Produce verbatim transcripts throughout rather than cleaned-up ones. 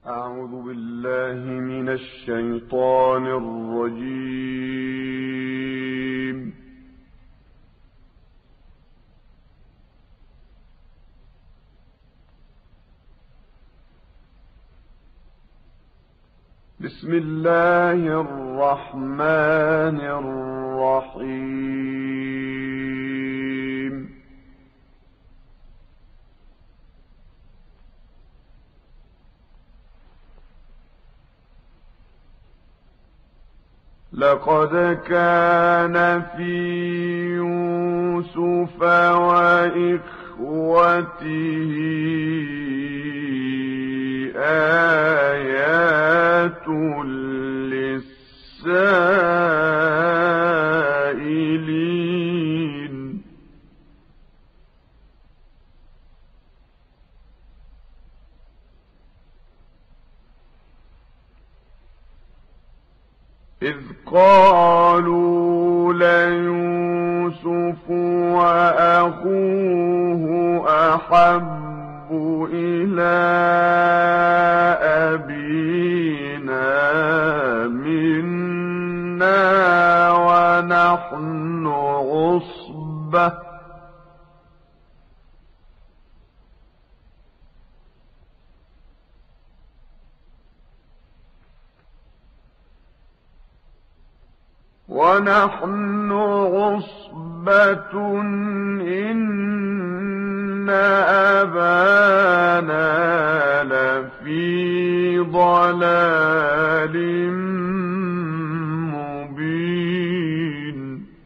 أعوذ بالله من الشيطان الرجيم. بسم الله الرحمن الرحيم. لقد كان في يوسف وإخوته آيات للسائلين. إذ قالوا ليوسف وأخوه أحب إلى أبينا منا ونحن عصبة ونحن عصبة إن أبانا لفي ضلال مبين.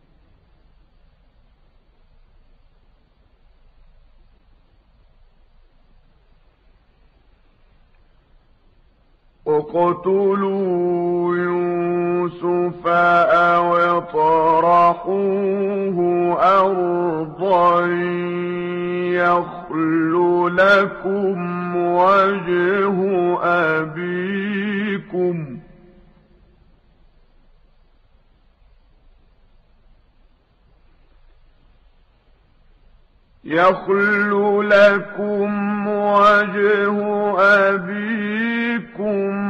اقتلوا يوسف أو اطرحوه أرضا يخل لكم وجه أبيكم يخل لكم وجه أبيكم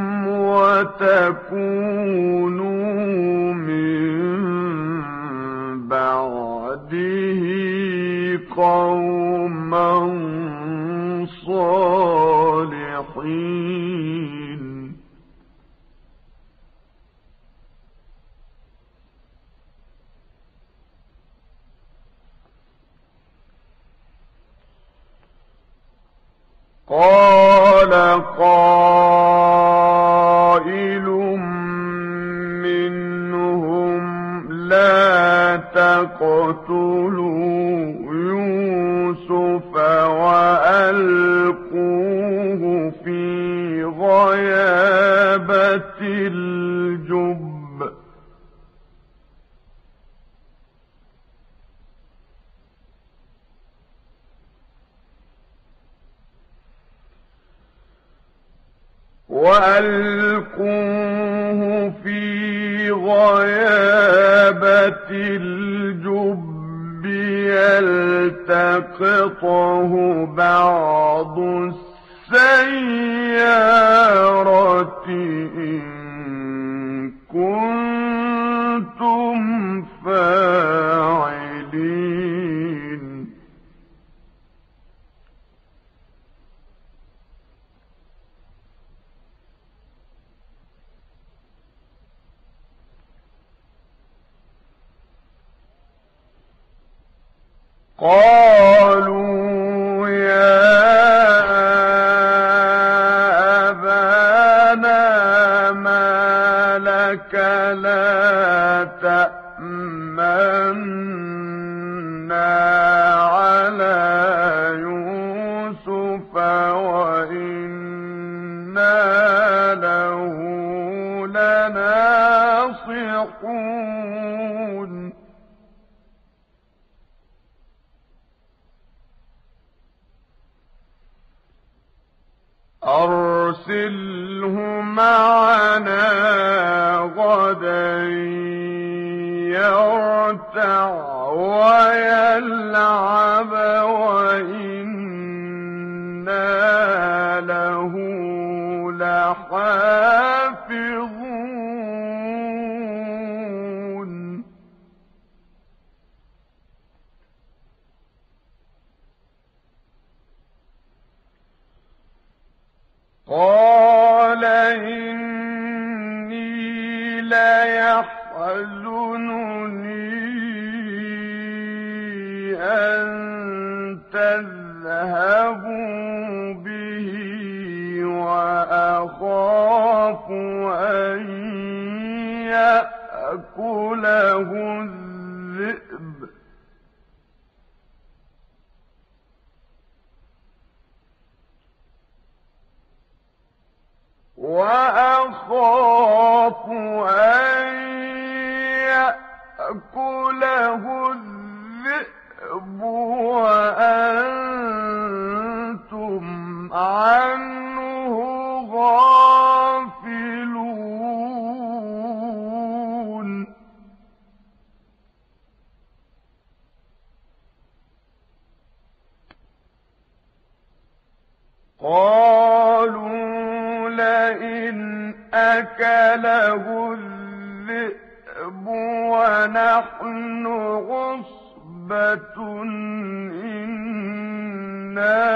وتكونوا من بعده قوما صالحين. قال قائل منهم لا تقتلوا يوسف وألقوه في غيابة الجب وألقوه في غيابة الجب يلتقطه بعض السيارة إن كنتم فاعلين. قالوا يا أبانا ما لك لا تأمنا على يوسف وإنا له لناصحون. أرسله معنا غدا يرتع ويلعب وإنا له لحافظون قال إني ليحزنني أن تذهبوا به وأخاف أن يأكله الذئب وأخاف أن يأكله الذئب وأنتم عنه غافلون قالوا لئن أكله الذئب ونحن عصبة إنا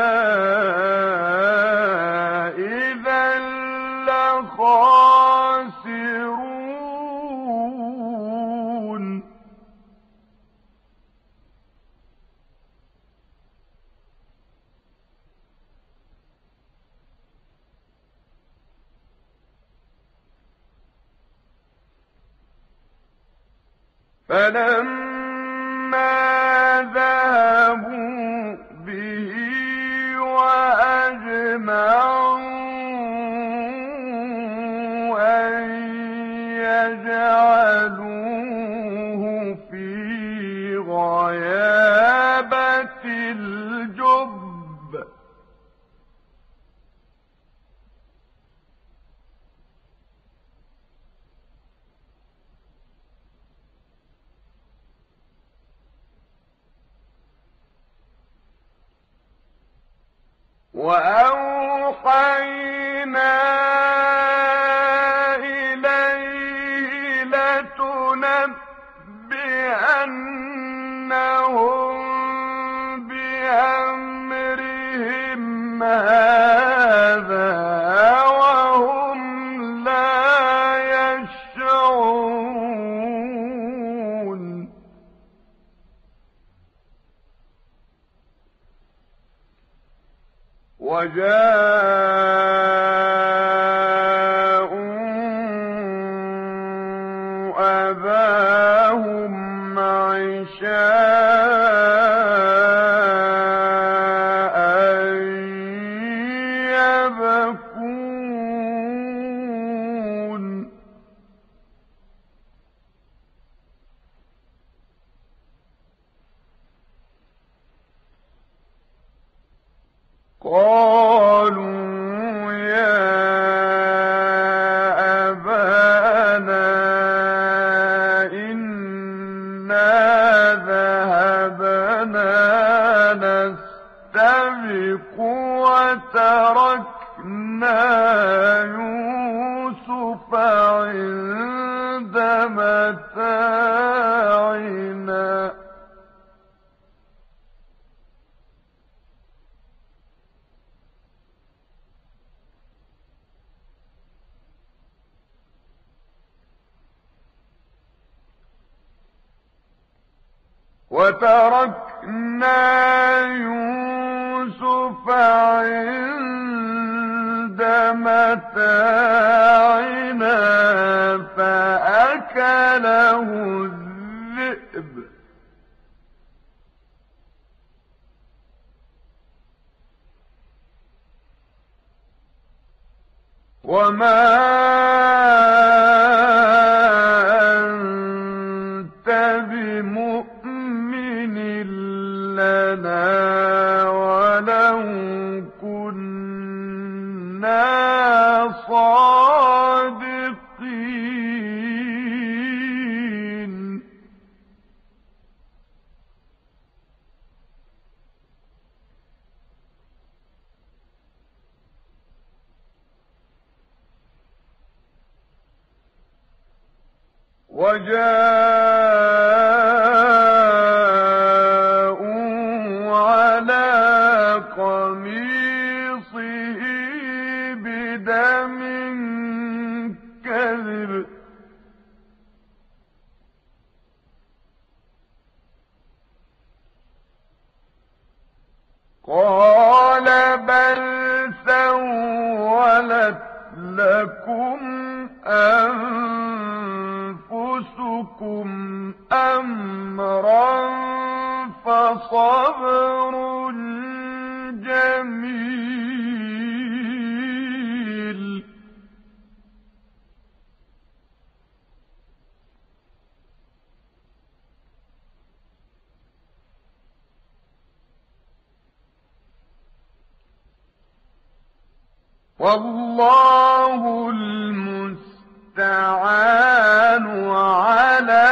إذا لخاسرون فلما ذهبوا به وأجمعوا أن يجعلوه في غيابة الجب وأوحينا إليه لتنبئنهم بأمرهم هذا وهم لا يشعرون وجاءوا أباهم عشاء يبكون قالوا يا أبانا إنا ذهبنا نستبق وتركنا يوسف عند متاعنا وتركنا يوسف عند متاعنا فأكله الذئب وما أنت بمؤمن لنا ولو كنا صادقين وجاءوا على قميصه بدم كذب قال بل سولت لكم أنفسكم أمرا فصبر جميل والله المستعان على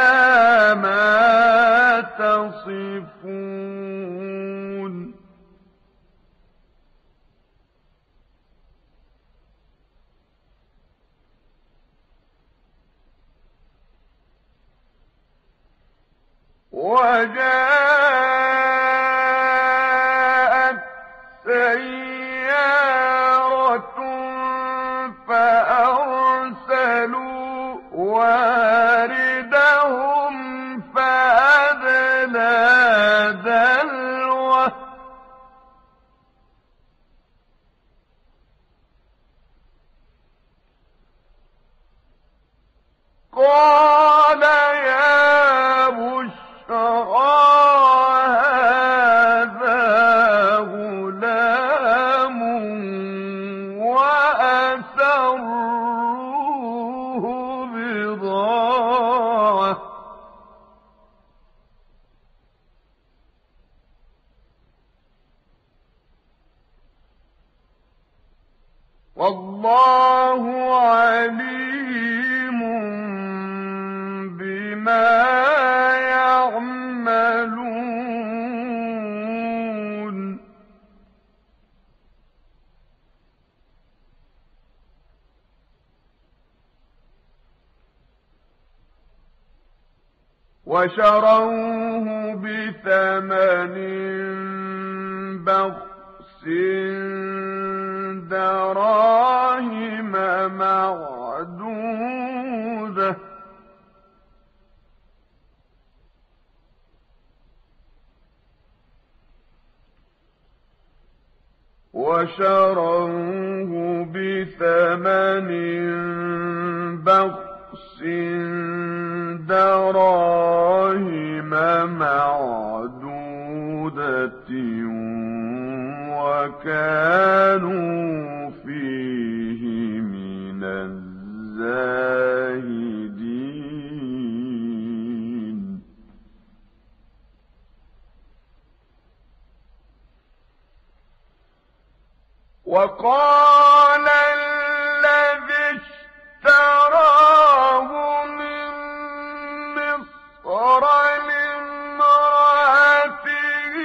ما تصفون وجاءت سيارة فأرسلوا واردهم فأدلى دلوه قال يا بشرى هذا غلام وأسروه بضاعة والله عليم بما يعملون وشروه بثمن بخس دراهم معدودة وشروه بثمن بخس دراهم معدودة وكانوا فيه من الزاهدين وقال الذي اشتراه من مصر لامرأته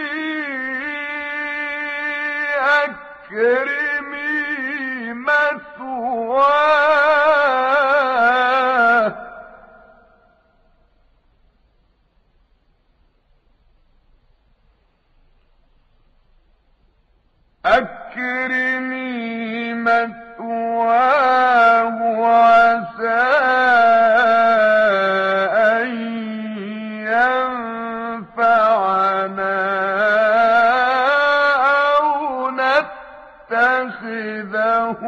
أكرمي مثواه أكرمي مثواه وعسى أن ينفعنا أو نتخذه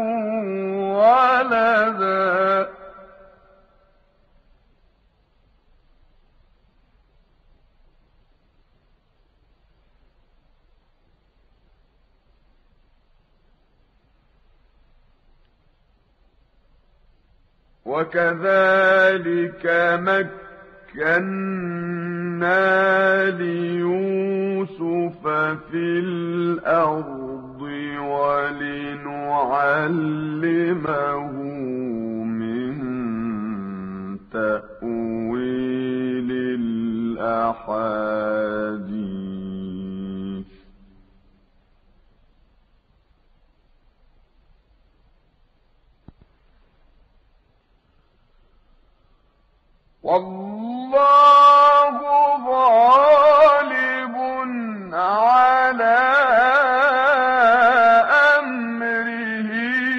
ولدا وكذلك مكنا ليوسف في الأرض ولنعلمه من تأويل الأحاديث والله غالب على أمره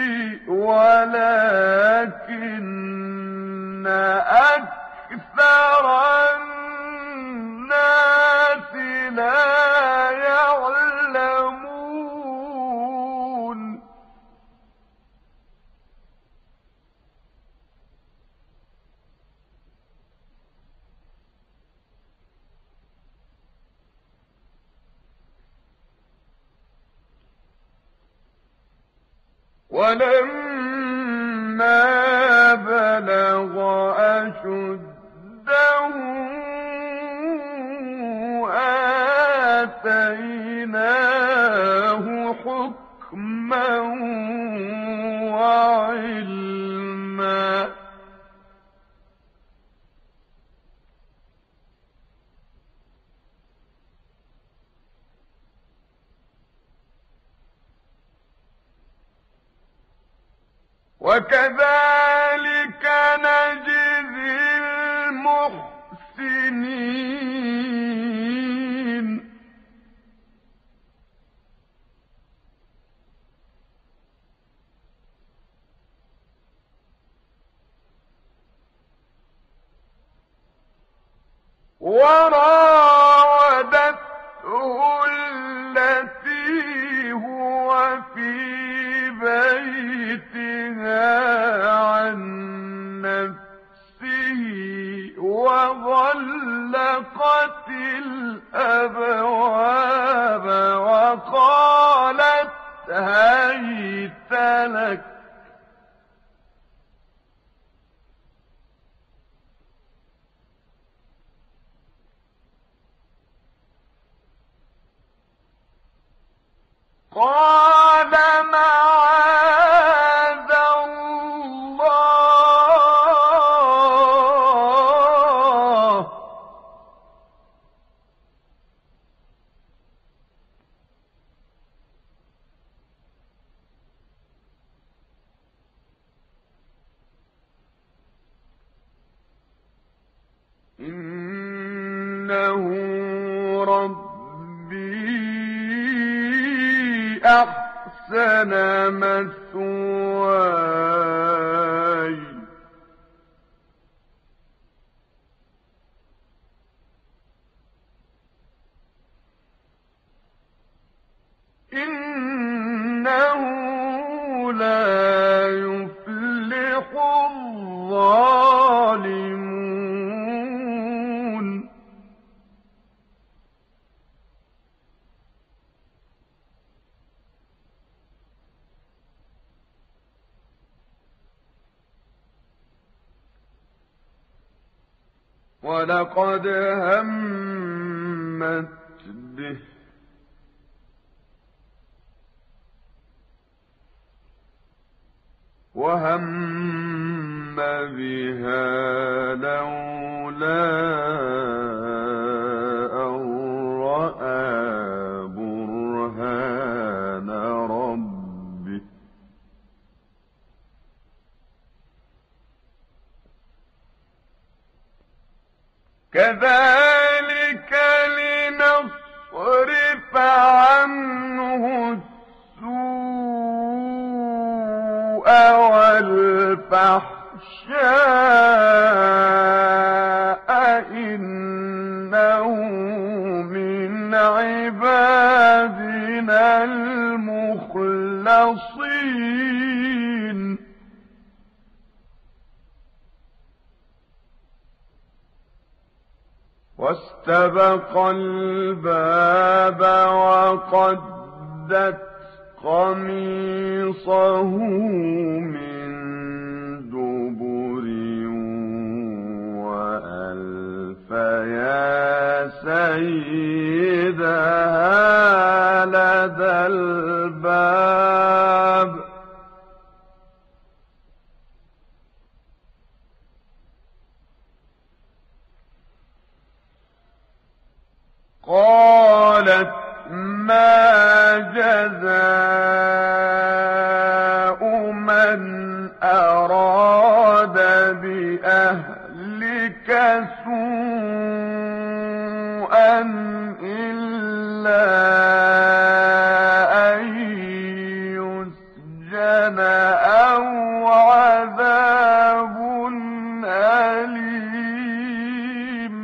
ولكن أكثر الناس لا يعلمون. ولما بلغ أشده آتيناه حكما وعلما. وكذلك نجزي المحسنين. وراودته التي هو في بيتها عن نفسه وغلقت الأبواب وقالت هيت لك. قال معاذ الله إنه ربي أحسن مثواي إنه لا يفلح الظالمون. ولقد همت به وهم بها لولا أن رأى برهان ربه كذلك لنصرف عنه السوء والفحشاء إنه من عبادنا المخلصين. واستبق الباب وقدت قميصه من دبر وألف يا سيدها لدى الباب قالت ما جزاء من أراد بأهلك سوءا إلا أن يسجن أو عذاب أليم.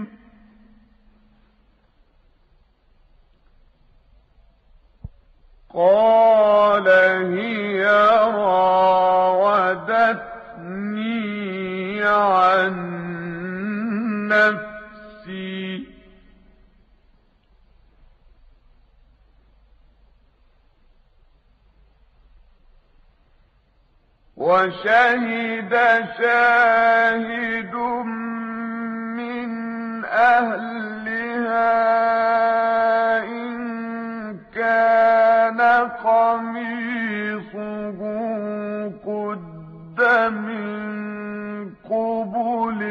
قال هي راودتني عن نفسي وشهد شاهد من أهلها إن كان قميصه قد من قبل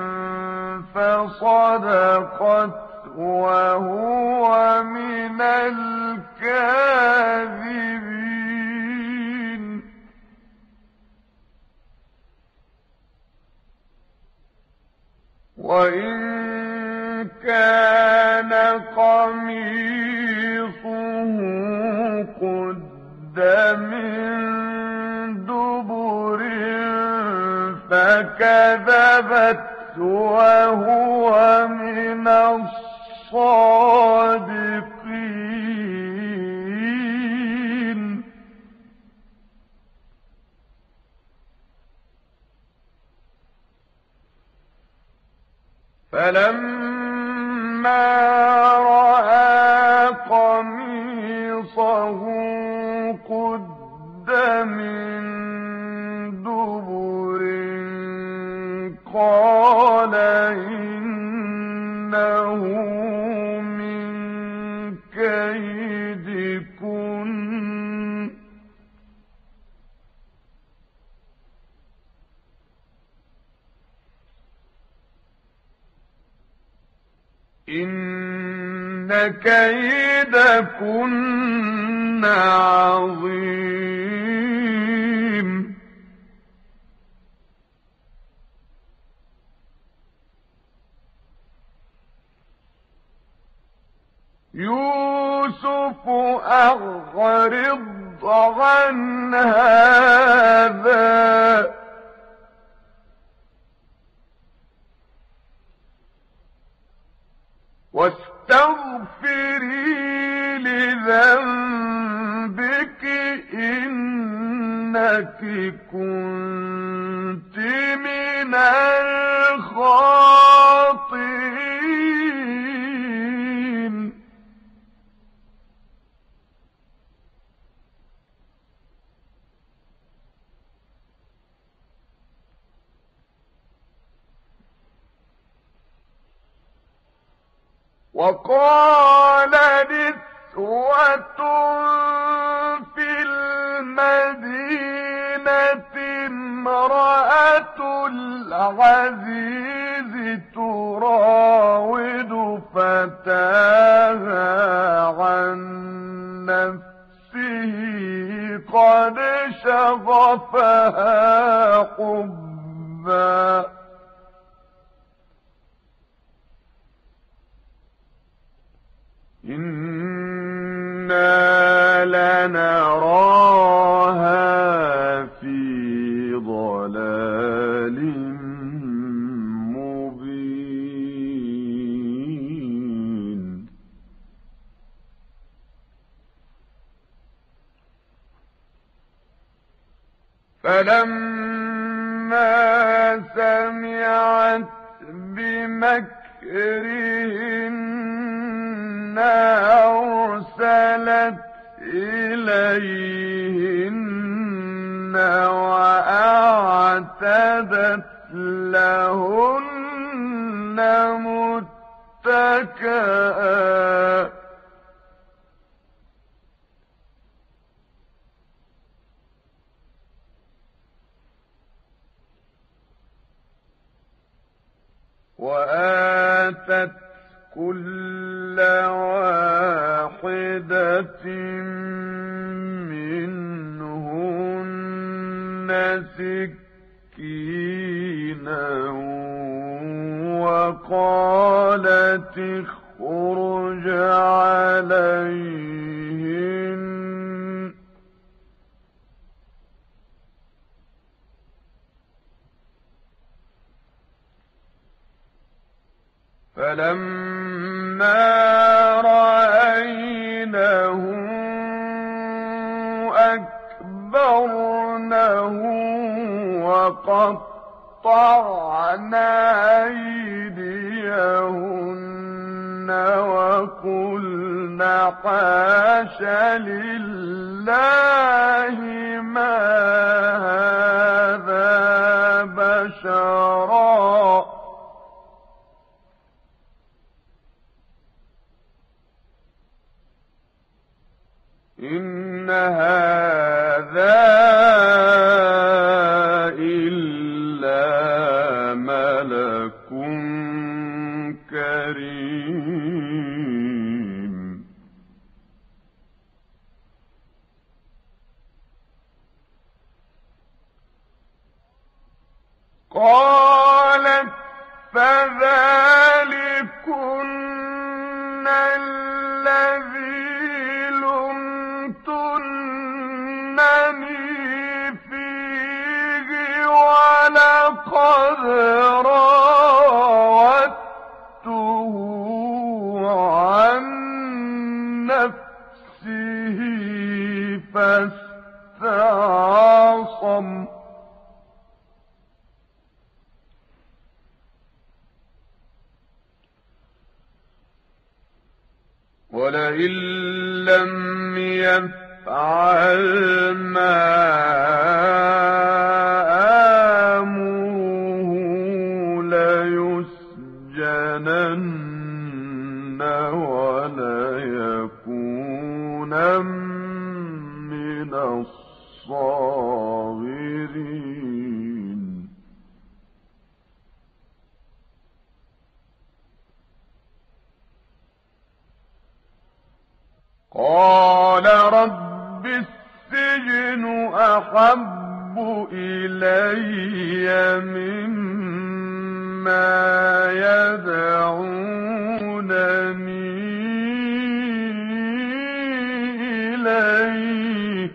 فصدقت وهو من الكاذبين. وإن كان قميصه قد من دبر فكذبت وهو من الصادقين. فلما رأى قميصه قد من دبر قال إنه من كيدكن إن كيدكن عظيم. يوسف أعرض عن هذا واستغفري لذنبك إنك كنت من الخاطئين. وقال نسوة في المدينة امرأة العزيز تراود فتاها عن نفسه قد شغفها حبا إنا لنراها في ضلال مبين. فلما سمعت بمكرهن أرسلت إليهن وأعتدت لهن متكئا وآتت كل واحدة منهن سكينا وقالت اخرج عليهن فلما رأينه أكبرنه وقطعن أيديهن وقلن حاش لله ما هذا بشرا إن هذا إلا ملك كريم قالت فذلكن الذي لمتنني فيه ولقد راودته عن نفسه فاستعصم ولئن لم يفعل ما آمره ليسجنن وليكونن من الصاغرين قال رب السجن أحب إلي مما يدعونني إليه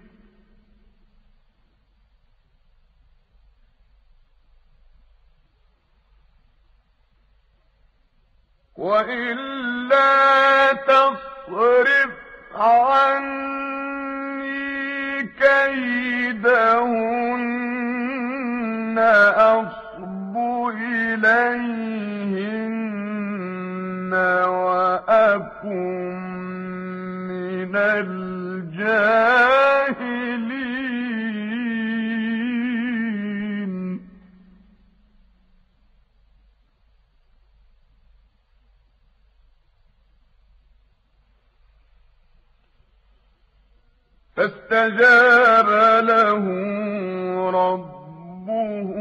وإلا تصرف عني كيدهن أصب إليهن وأكن من الجاهلين فاستجاب له ربه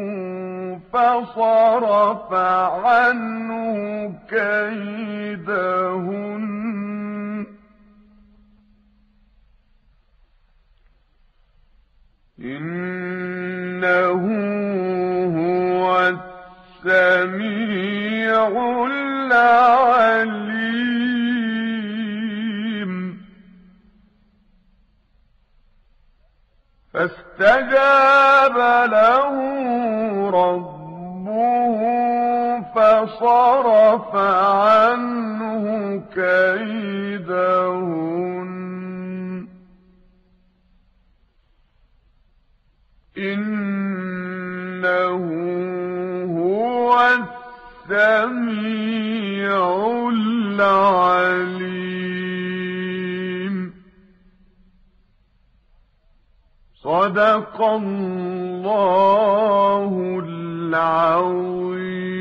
فصرف عنه كيدهن إنه هو السميع العليم فاستجاب له ربه فصرف عنه كيدهن إنه هو السميع العليم صدق الله العظيم